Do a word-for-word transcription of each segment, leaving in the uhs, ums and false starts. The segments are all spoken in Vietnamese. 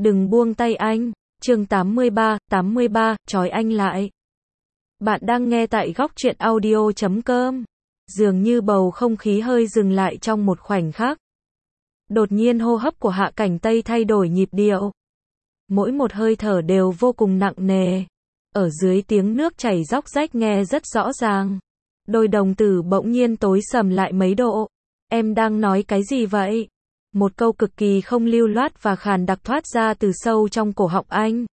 Đừng buông tay anh. Chương tám mươi ba, tám mươi ba, trói anh lại. Bạn đang nghe tại góc truyện audio chấm com. Dường như bầu không khí hơi dừng lại trong một khoảnh khắc. Đột nhiên hô hấp của Hạ Cảnh Tây thay đổi nhịp điệu. Mỗi một hơi thở đều vô cùng nặng nề. Ở dưới tiếng nước chảy róc rách nghe rất rõ ràng. Đôi đồng tử bỗng nhiên tối sầm lại mấy độ. Em đang nói cái gì vậy? Một câu cực kỳ không lưu loát và khàn đặc thoát ra từ sâu trong cổ họng anh.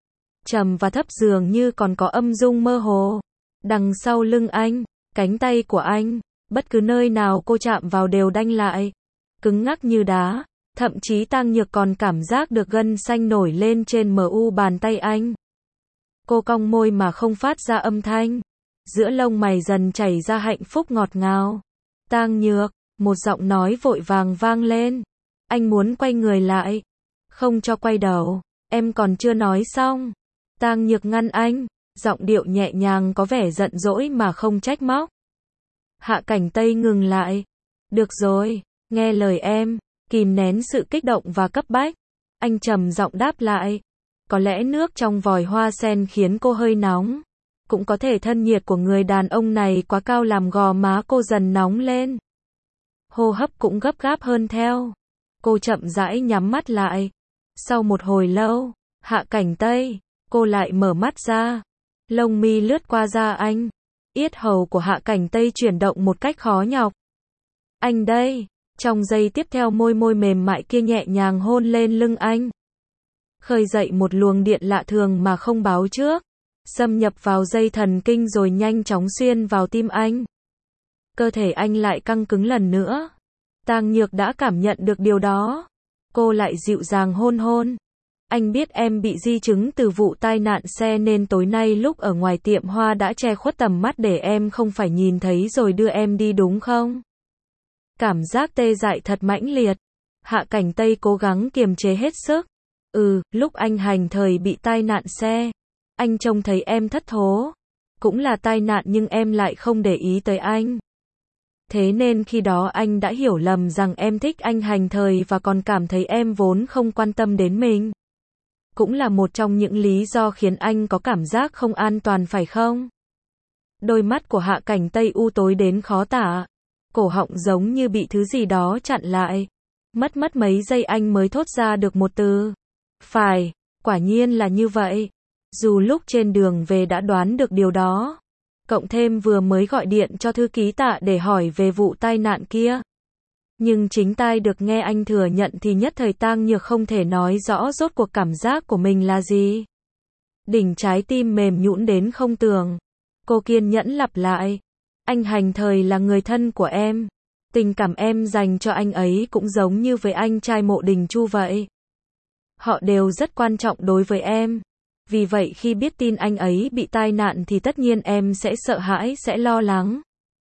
Trầm và thấp dường như còn có âm dung mơ hồ. Đằng sau lưng anh, cánh tay của anh, bất cứ nơi nào cô chạm vào đều đanh lại. Cứng ngắc như đá, thậm chí Tang Nhược còn cảm giác được gân xanh nổi lên trên mờ u bàn tay anh. Cô cong môi mà không phát ra âm thanh. Giữa lông mày dần chảy ra hạnh phúc ngọt ngào. Tang Nhược, một giọng nói vội vàng vang lên. Anh muốn quay người lại. Không cho quay đầu, em còn chưa nói xong. Tang Nhược ngăn anh, giọng điệu nhẹ nhàng có vẻ giận dỗi mà không trách móc. Hạ Cảnh Tây ngừng lại. Được rồi, nghe lời em, kìm nén sự kích động và cấp bách. Anh trầm giọng đáp lại. Có lẽ nước trong vòi hoa sen khiến cô hơi nóng. Cũng có thể thân nhiệt của người đàn ông này quá cao làm gò má cô dần nóng lên. Hô hấp cũng gấp gáp hơn theo. Cô chậm rãi nhắm mắt lại. Sau một hồi lâu, Hạ Cảnh Tây, cô lại mở mắt ra. Lông mi lướt qua da anh. Yết hầu của Hạ Cảnh Tây chuyển động một cách khó nhọc. Anh đây. Trong giây tiếp theo môi môi mềm mại kia nhẹ nhàng hôn lên lưng anh. Khơi dậy một luồng điện lạ thường mà không báo trước. Xâm nhập vào dây thần kinh rồi nhanh chóng xuyên vào tim anh. Cơ thể anh lại căng cứng lần nữa. Tang Nhược đã cảm nhận được điều đó. Cô lại dịu dàng hôn hôn. Anh biết em bị di chứng từ vụ tai nạn xe nên tối nay lúc ở ngoài tiệm hoa đã che khuất tầm mắt để em không phải nhìn thấy rồi đưa em đi đúng không? Cảm giác tê dại thật mãnh liệt. Hạ Cảnh Tây cố gắng kiềm chế hết sức. Ừ, lúc anh hành thời bị tai nạn xe. Anh trông thấy em thất thố. Cũng là tai nạn nhưng em lại không để ý tới anh. Thế nên khi đó anh đã hiểu lầm rằng em thích anh hành thời và còn cảm thấy em vốn không quan tâm đến mình. Cũng là một trong những lý do khiến anh có cảm giác không an toàn phải không? Đôi mắt của Hạ Cảnh Tây u tối đến khó tả. Cổ họng giống như bị thứ gì đó chặn lại. Mất mất mấy giây anh mới thốt ra được một từ. Phải, quả nhiên là như vậy. Dù lúc trên đường về đã đoán được điều đó. Cộng thêm vừa mới gọi điện cho thư ký Tạ để hỏi về vụ tai nạn kia. Nhưng chính tai được nghe anh thừa nhận thì nhất thời Tang Nhược không thể nói rõ rốt cuộc cảm giác của mình là gì. Đỉnh trái tim mềm nhũn đến không tưởng. Cô kiên nhẫn lặp lại. Anh hành thời là người thân của em. Tình cảm em dành cho anh ấy cũng giống như với anh trai Mộ Đình Chu vậy. Họ đều rất quan trọng đối với em. Vì vậy khi biết tin anh ấy bị tai nạn thì tất nhiên em sẽ sợ hãi, sẽ lo lắng.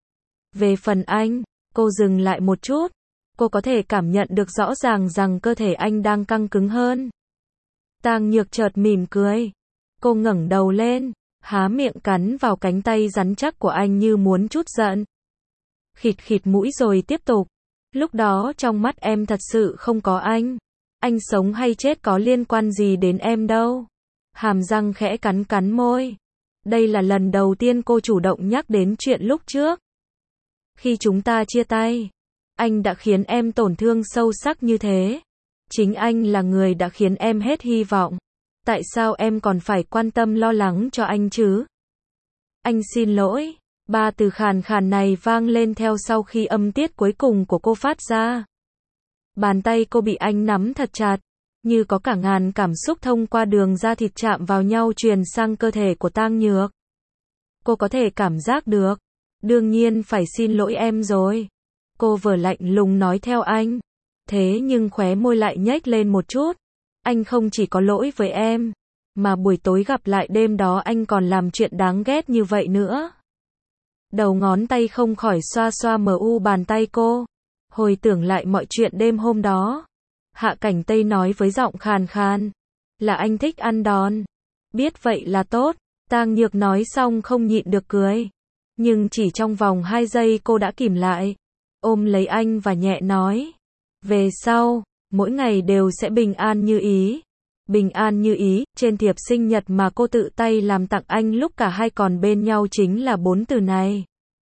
Về phần anh, cô dừng lại một chút. Cô có thể cảm nhận được rõ ràng rằng cơ thể anh đang căng cứng hơn. Tang Nhược chợt mỉm cười. Cô ngẩng đầu lên, há miệng cắn vào cánh tay rắn chắc của anh như muốn trút giận. Khịt khịt mũi rồi tiếp tục. Lúc đó trong mắt em thật sự không có anh. Anh sống hay chết có liên quan gì đến em đâu. Hàm răng khẽ cắn cắn môi. Đây là lần đầu tiên cô chủ động nhắc đến chuyện lúc trước. Khi chúng ta chia tay, anh đã khiến em tổn thương sâu sắc như thế. Chính anh là người đã khiến em hết hy vọng. Tại sao em còn phải quan tâm lo lắng cho anh chứ? Anh xin lỗi. Ba từ khàn khàn này vang lên theo sau khi âm tiết cuối cùng của cô phát ra. Bàn tay cô bị anh nắm thật chặt. Như có cả ngàn cảm xúc thông qua đường da thịt chạm vào nhau truyền sang cơ thể của Tang Nhược. Cô có thể cảm giác được. Đương nhiên phải xin lỗi em rồi. Cô vừa lạnh lùng nói theo anh. Thế nhưng khóe môi lại nhếch lên một chút. Anh không chỉ có lỗi với em. Mà buổi tối gặp lại đêm đó anh còn làm chuyện đáng ghét như vậy nữa. Đầu ngón tay không khỏi xoa xoa mờ u bàn tay cô. Hồi tưởng lại mọi chuyện đêm hôm đó. Hạ Cảnh Tây nói với giọng khàn khàn. Là anh thích ăn đòn. Biết vậy là tốt. Tang Nhược nói xong không nhịn được cười. Nhưng chỉ trong vòng hai giây cô đã kìm lại. Ôm lấy anh và nhẹ nói. Về sau, mỗi ngày đều sẽ bình an như ý. Bình an như ý, trên thiệp sinh nhật mà cô tự tay làm tặng anh lúc cả hai còn bên nhau chính là bốn từ này.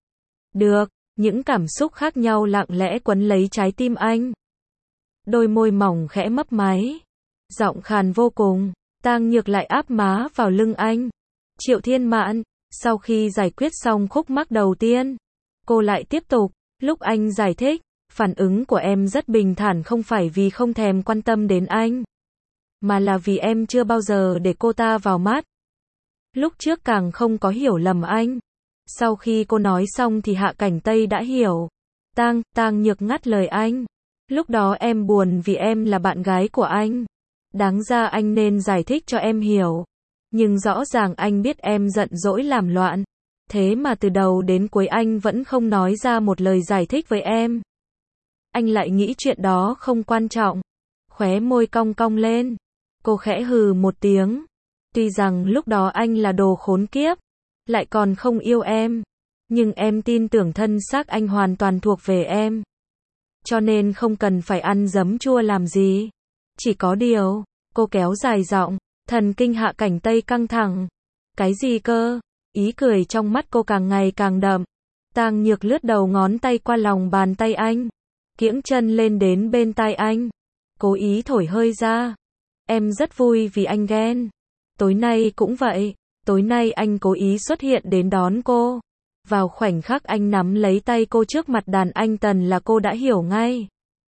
Được, những cảm xúc khác nhau lặng lẽ quấn lấy trái tim anh. Đôi môi mỏng khẽ mấp máy. Giọng khàn vô cùng, Tang Nhược lại áp má vào lưng anh. Triệu Thiên Mạn, sau khi giải quyết xong khúc mắc đầu tiên, cô lại tiếp tục, lúc anh giải thích, phản ứng của em rất bình thản không phải vì không thèm quan tâm đến anh, mà là vì em chưa bao giờ để cô ta vào mắt. Lúc trước càng không có hiểu lầm anh. Sau khi cô nói xong thì Hạ Cảnh Tây đã hiểu. Tang, Tang Nhược ngắt lời anh. Lúc đó em buồn vì em là bạn gái của anh. Đáng ra anh nên giải thích cho em hiểu. Nhưng rõ ràng anh biết em giận dỗi làm loạn. Thế mà từ đầu đến cuối anh vẫn không nói ra một lời giải thích với em. Anh lại nghĩ chuyện đó không quan trọng. Khóe môi cong cong lên. Cô khẽ hừ một tiếng. Tuy rằng lúc đó anh là đồ khốn kiếp, lại còn không yêu em, nhưng em tin tưởng thân xác anh hoàn toàn thuộc về em. Cho nên không cần phải ăn giấm chua làm gì. Chỉ có điều, cô kéo dài giọng, thần kinh Hạ Cảnh Tây căng thẳng. Cái gì cơ? Ý cười trong mắt cô càng ngày càng đậm. Tang Nhược lướt đầu ngón tay qua lòng bàn tay anh, kiễng chân lên đến bên tai anh, cố ý thổi hơi ra. Em rất vui vì anh ghen. Tối nay cũng vậy. Tối nay anh cố ý xuất hiện đến đón cô. Vào khoảnh khắc anh nắm lấy tay cô trước mặt đàn anh Tần là cô đã hiểu ngay.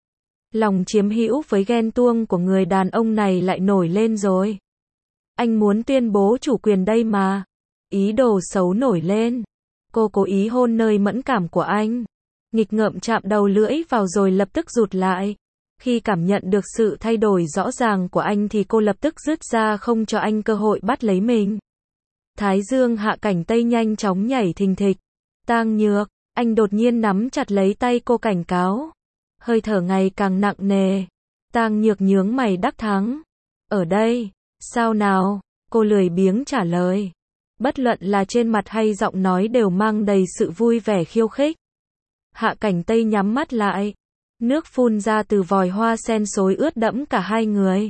Lòng chiếm hữu với ghen tuông của người đàn ông này lại nổi lên rồi. Anh muốn tuyên bố chủ quyền đây mà. Ý đồ xấu nổi lên. Cô cố ý hôn nơi mẫn cảm của anh. Nghịch ngợm chạm đầu lưỡi vào rồi lập tức rụt lại. Khi cảm nhận được sự thay đổi rõ ràng của anh thì cô lập tức dứt ra không cho anh cơ hội bắt lấy mình. Thái dương Hạ Cảnh Tây nhanh chóng nhảy thình thịch. Tang Nhược, anh đột nhiên nắm chặt lấy tay cô cảnh cáo. Hơi thở ngày càng nặng nề. Tang Nhược nhướng mày đắc thắng. Ở đây, sao nào? Cô lười biếng trả lời. Bất luận là trên mặt hay giọng nói đều mang đầy sự vui vẻ khiêu khích. Hạ Cảnh Tây nhắm mắt lại. Nước phun ra từ vòi hoa sen xối ướt đẫm cả hai người.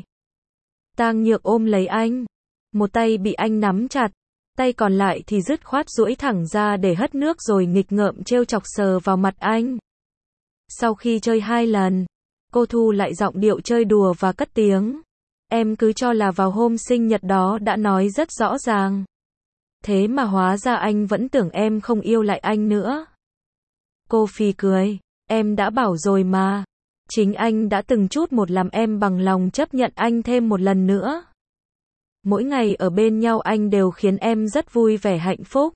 Tang Nhược ôm lấy anh. Một tay bị anh nắm chặt. Tay còn lại thì dứt khoát duỗi thẳng ra để hất nước rồi nghịch ngợm trêu chọc sờ vào mặt anh. Sau khi chơi hai lần, cô thu lại giọng điệu chơi đùa và cất tiếng. Em cứ cho là vào hôm sinh nhật đó đã nói rất rõ ràng. Thế mà hóa ra anh vẫn tưởng em không yêu lại anh nữa. Cô phì cười. Em đã bảo rồi mà. Chính anh đã từng chút một làm em bằng lòng chấp nhận anh thêm một lần nữa. Mỗi ngày ở bên nhau anh đều khiến em rất vui vẻ hạnh phúc.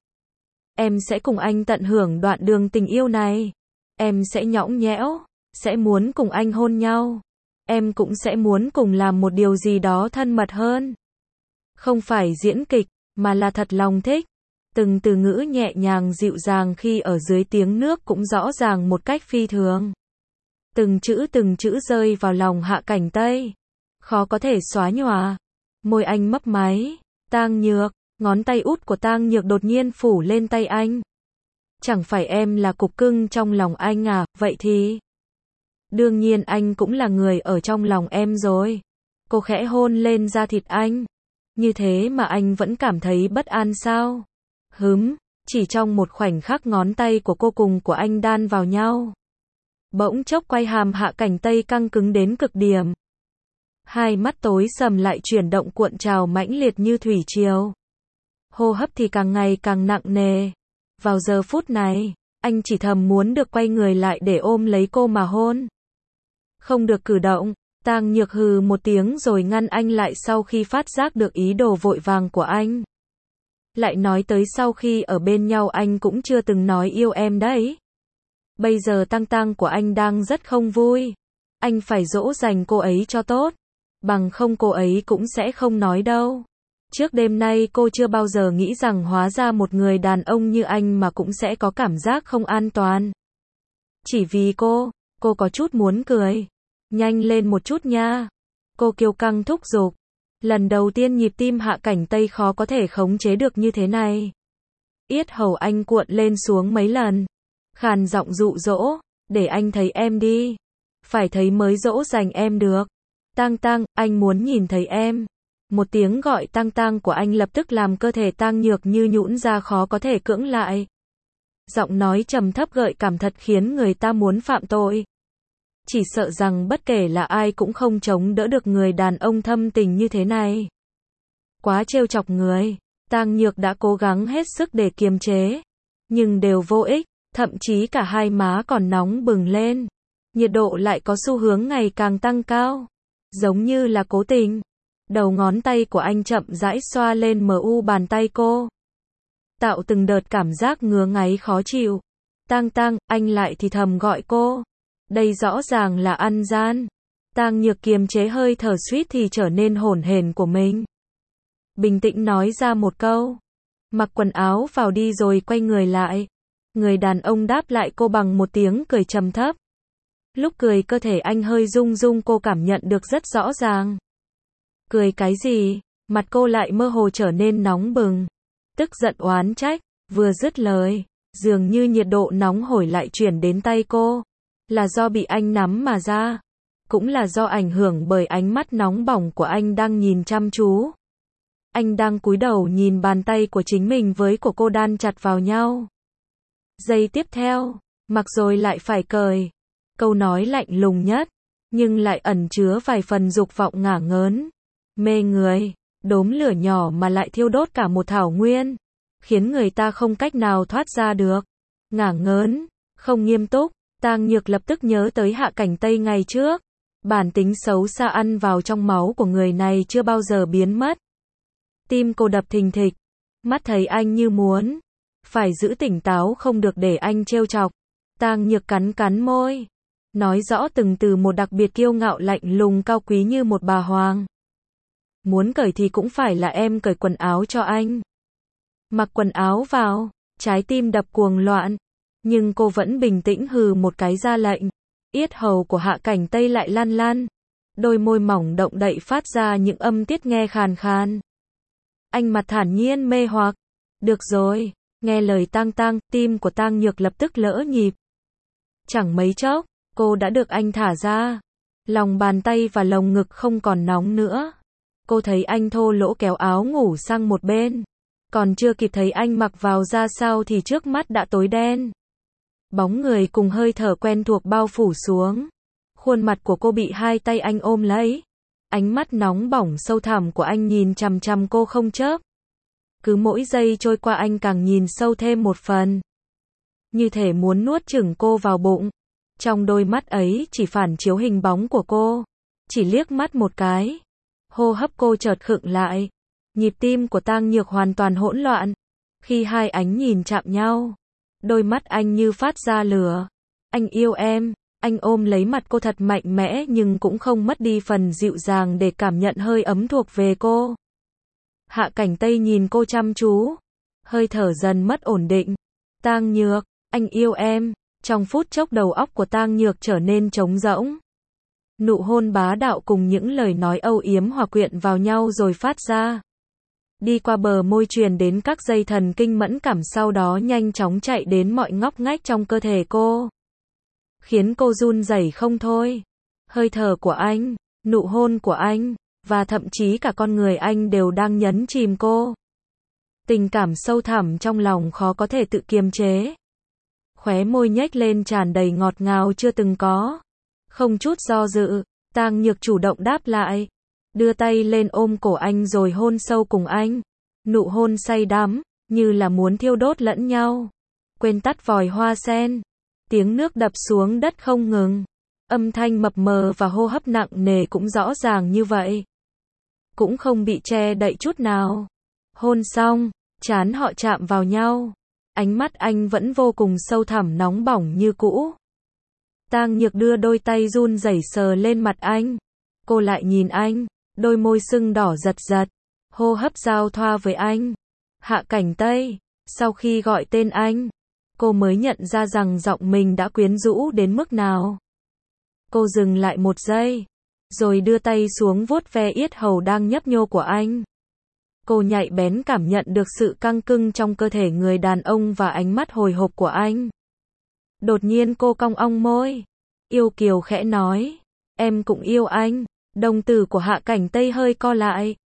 Em sẽ cùng anh tận hưởng đoạn đường tình yêu này. Em sẽ nhõng nhẽo, sẽ muốn cùng anh hôn nhau. Em cũng sẽ muốn cùng làm một điều gì đó thân mật hơn. Không phải diễn kịch, mà là thật lòng thích. Từng từ ngữ nhẹ nhàng dịu dàng khi ở dưới tiếng nước cũng rõ ràng một cách phi thường. Từng chữ từng chữ rơi vào lòng Hạ Cảnh Tây. Khó có thể xóa nhòa. Môi anh mấp máy. Tang Nhược, ngón tay út của Tang Nhược đột nhiên phủ lên tay anh. Chẳng phải em là cục cưng trong lòng anh à, vậy thì... Đương nhiên anh cũng là người ở trong lòng em rồi. Cô khẽ hôn lên da thịt anh. Như thế mà anh vẫn cảm thấy bất an sao? Hứm, chỉ trong một khoảnh khắc ngón tay của cô cùng của anh đan vào nhau. Bỗng chốc quay hàm Hạ Cảnh Tây căng cứng đến cực điểm. Hai mắt tối sầm lại chuyển động cuộn trào mãnh liệt như thủy triều. Hô hấp thì càng ngày càng nặng nề. Vào giờ phút này, anh chỉ thầm muốn được quay người lại để ôm lấy cô mà hôn. Không được cử động. Tang Nhược hừ một tiếng rồi ngăn anh lại sau khi phát giác được ý đồ vội vàng của anh. Lại nói tới sau khi ở bên nhau anh cũng chưa từng nói yêu em đấy. Bây giờ Tang Tang của anh đang rất không vui. Anh phải dỗ dành cô ấy cho tốt. Bằng không cô ấy cũng sẽ không nói đâu. Trước đêm nay cô chưa bao giờ nghĩ rằng hóa ra một người đàn ông như anh mà cũng sẽ có cảm giác không an toàn. Chỉ vì cô, cô có chút muốn cười. Nhanh lên một chút nha. Cô kiêu căng thúc giục. Lần đầu tiên nhịp tim Hạ Cảnh Tây khó có thể khống chế được như thế này. Yết hầu anh cuộn lên xuống mấy lần. Khàn giọng dụ dỗ, để anh thấy em đi. Phải thấy mới dỗ dành em được. Tang Tang, anh muốn nhìn thấy em. Một tiếng gọi tang tang của anh lập tức làm cơ thể Tang Nhược như nhũn ra khó có thể cưỡng lại. Giọng nói trầm thấp gợi cảm thật khiến người ta muốn phạm tội. Chỉ sợ rằng bất kể là ai cũng không chống đỡ được người đàn ông thâm tình như thế này. Quá trêu chọc người, Tang Nhược đã cố gắng hết sức để kiềm chế, nhưng đều vô ích, thậm chí cả hai má còn nóng bừng lên. Nhiệt độ lại có xu hướng ngày càng tăng cao, giống như là cố tình. Đầu ngón tay của anh chậm rãi xoa lên mờ u bàn tay cô, tạo từng đợt cảm giác ngứa ngáy khó chịu. Tang Tang, anh lại thì thầm gọi cô. Đây rõ ràng là ăn gian. Tang Nhược kiềm chế hơi thở suýt thì trở nên hổn hển của mình. Bình tĩnh nói ra một câu. Mặc quần áo vào đi rồi quay người lại. Người đàn ông đáp lại cô bằng một tiếng cười trầm thấp. Lúc cười cơ thể anh hơi rung rung, cô cảm nhận được rất rõ ràng. Cười cái gì? Mặt cô lại mơ hồ trở nên nóng bừng. Tức giận oán trách. Vừa dứt lời, dường như nhiệt độ nóng hổi lại chuyển đến tay cô. Là do bị anh nắm mà ra. Cũng là do ảnh hưởng bởi ánh mắt nóng bỏng của anh đang nhìn chăm chú. Anh đang cúi đầu nhìn bàn tay của chính mình với của cô đan chặt vào nhau. Giây tiếp theo, mặc rồi lại phải cười. Câu nói lạnh lùng nhất, nhưng lại ẩn chứa vài phần dục vọng ngả ngớn. Mê người, đốm lửa nhỏ mà lại thiêu đốt cả một thảo nguyên. Khiến người ta không cách nào thoát ra được. Ngả ngớn, không nghiêm túc. Tang Nhược lập tức nhớ tới Hạ Cảnh Tây ngày trước. Bản tính xấu xa ăn vào trong máu của người này chưa bao giờ biến mất. Tim cô đập thình thịch. Mắt thấy anh như muốn. Phải giữ tỉnh táo không được để anh trêu chọc. Tang Nhược cắn cắn môi. Nói rõ từng từ một đặc biệt kiêu ngạo lạnh lùng cao quý như một bà hoàng. Muốn cởi thì cũng phải là em cởi quần áo cho anh. Mặc quần áo vào. Trái tim đập cuồng loạn. Nhưng cô vẫn bình tĩnh hừ một cái ra lệnh. Yết hầu của Hạ Cảnh Tây lại lăn lăn. Đôi môi mỏng động đậy phát ra những âm tiết nghe khàn khàn. Anh mặt thản nhiên mê hoặc. Được rồi, nghe lời Tang Tang, tim của Tang Nhược lập tức lỡ nhịp. Chẳng mấy chốc, cô đã được anh thả ra. Lòng bàn tay và lồng ngực không còn nóng nữa. Cô thấy anh thô lỗ kéo áo ngủ sang một bên. Còn chưa kịp thấy anh mặc vào ra sao thì trước mắt đã tối đen. Bóng người cùng hơi thở quen thuộc bao phủ xuống. Khuôn mặt của cô bị hai tay anh ôm lấy. Ánh mắt nóng bỏng sâu thẳm của anh nhìn chằm chằm cô không chớp. Cứ mỗi giây trôi qua anh càng nhìn sâu thêm một phần. Như thể muốn nuốt chửng cô vào bụng. Trong đôi mắt ấy chỉ phản chiếu hình bóng của cô. Chỉ liếc mắt một cái. Hô hấp cô chợt khựng lại. Nhịp tim của Tang Nhược hoàn toàn hỗn loạn. Khi hai ánh nhìn chạm nhau. Đôi mắt anh như phát ra lửa. Anh yêu em. Anh ôm lấy mặt cô thật mạnh mẽ nhưng cũng không mất đi phần dịu dàng để cảm nhận hơi ấm thuộc về cô. Hạ Cảnh Tây nhìn cô chăm chú. Hơi thở dần mất ổn định. Tang Nhược, anh yêu em. Trong phút chốc đầu óc của Tang Nhược trở nên trống rỗng. Nụ hôn bá đạo cùng những lời nói âu yếm hòa quyện vào nhau rồi phát ra. Đi qua bờ môi truyền đến các dây thần kinh mẫn cảm, sau đó nhanh chóng chạy đến mọi ngóc ngách trong cơ thể cô. Khiến cô run rẩy không thôi. Hơi thở của anh, nụ hôn của anh, và thậm chí cả con người anh đều đang nhấn chìm cô. Tình cảm sâu thẳm trong lòng khó có thể tự kiềm chế. Khóe môi nhếch lên tràn đầy ngọt ngào chưa từng có. Không chút do dự, Tang Nhược chủ động đáp lại. Đưa tay lên ôm cổ anh rồi hôn sâu cùng anh. Nụ hôn say đắm, như là muốn thiêu đốt lẫn nhau. Quên tắt vòi hoa sen. Tiếng nước đập xuống đất không ngừng. Âm thanh mập mờ và hô hấp nặng nề cũng rõ ràng như vậy. Cũng không bị che đậy chút nào. Hôn xong, trán họ chạm vào nhau. Ánh mắt anh vẫn vô cùng sâu thẳm nóng bỏng như cũ. Tang Nhược đưa đôi tay run rẩy sờ lên mặt anh. Cô lại nhìn anh, đôi môi sưng đỏ giật giật. Hô hấp giao thoa với anh. Hạ Cảnh Tây, sau khi gọi tên anh, cô mới nhận ra rằng giọng mình đã quyến rũ đến mức nào. Cô dừng lại một giây, rồi đưa tay xuống vuốt ve yết hầu đang nhấp nhô của anh. Cô nhạy bén cảm nhận được sự căng cứng trong cơ thể người đàn ông và ánh mắt hồi hộp của anh. Đột nhiên cô cong ong môi, yêu kiều khẽ nói, em cũng yêu anh. Đồng tử của Hạ Cảnh Tây hơi co lại.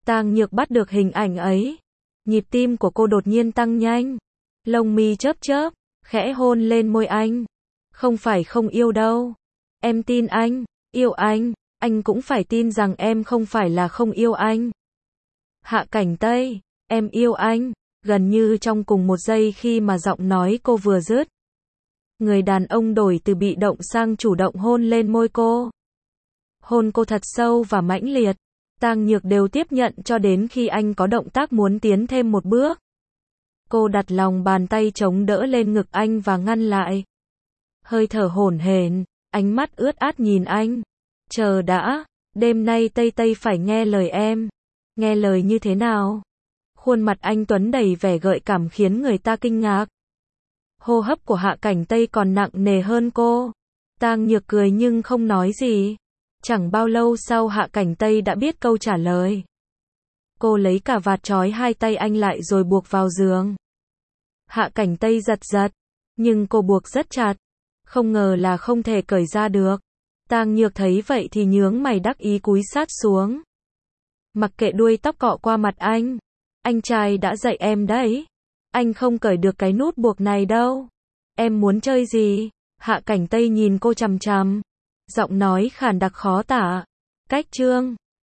Tang Nhược bắt được hình ảnh ấy. Nhịp tim của cô đột nhiên tăng nhanh. Lông mi chớp chớp, khẽ hôn lên môi anh. Không phải không yêu đâu. Em tin anh, yêu anh, anh cũng phải tin rằng em không phải là không yêu anh. Hạ Cảnh Tây, em yêu anh, gần như trong cùng một giây khi mà giọng nói cô vừa dứt. Người đàn ông đổi từ bị động sang chủ động hôn lên môi cô. Hôn cô thật sâu và mãnh liệt. Tang Nhược đều tiếp nhận cho đến khi anh có động tác muốn tiến thêm một bước. Cô đặt lòng bàn tay chống đỡ lên ngực anh và ngăn lại. Hơi thở hổn hển, ánh mắt ướt át nhìn anh. Chờ đã, đêm nay Tây Tây phải nghe lời em. Nghe lời như thế nào? Khuôn mặt anh Tuấn đầy vẻ gợi cảm khiến người ta kinh ngạc. Hô hấp của Hạ Cảnh Tây còn nặng nề hơn cô. Tang Nhược cười nhưng không nói gì. Chẳng bao lâu sau Hạ Cảnh Tây đã biết câu trả lời. Cô lấy cà vạt trói hai tay anh lại rồi buộc vào giường. Hạ Cảnh Tây giật giật, nhưng cô buộc rất chặt. Không ngờ là không thể cởi ra được. Tang Nhược thấy vậy thì nhướng mày đắc ý cúi sát xuống. Mặc kệ đuôi tóc cọ qua mặt anh. Anh trai đã dạy em đấy. Anh không cởi được cái nút buộc này đâu. Em muốn chơi gì? Hạ Cảnh Tây nhìn cô chằm chằm. Giọng nói khàn đặc khó tả. Cách chương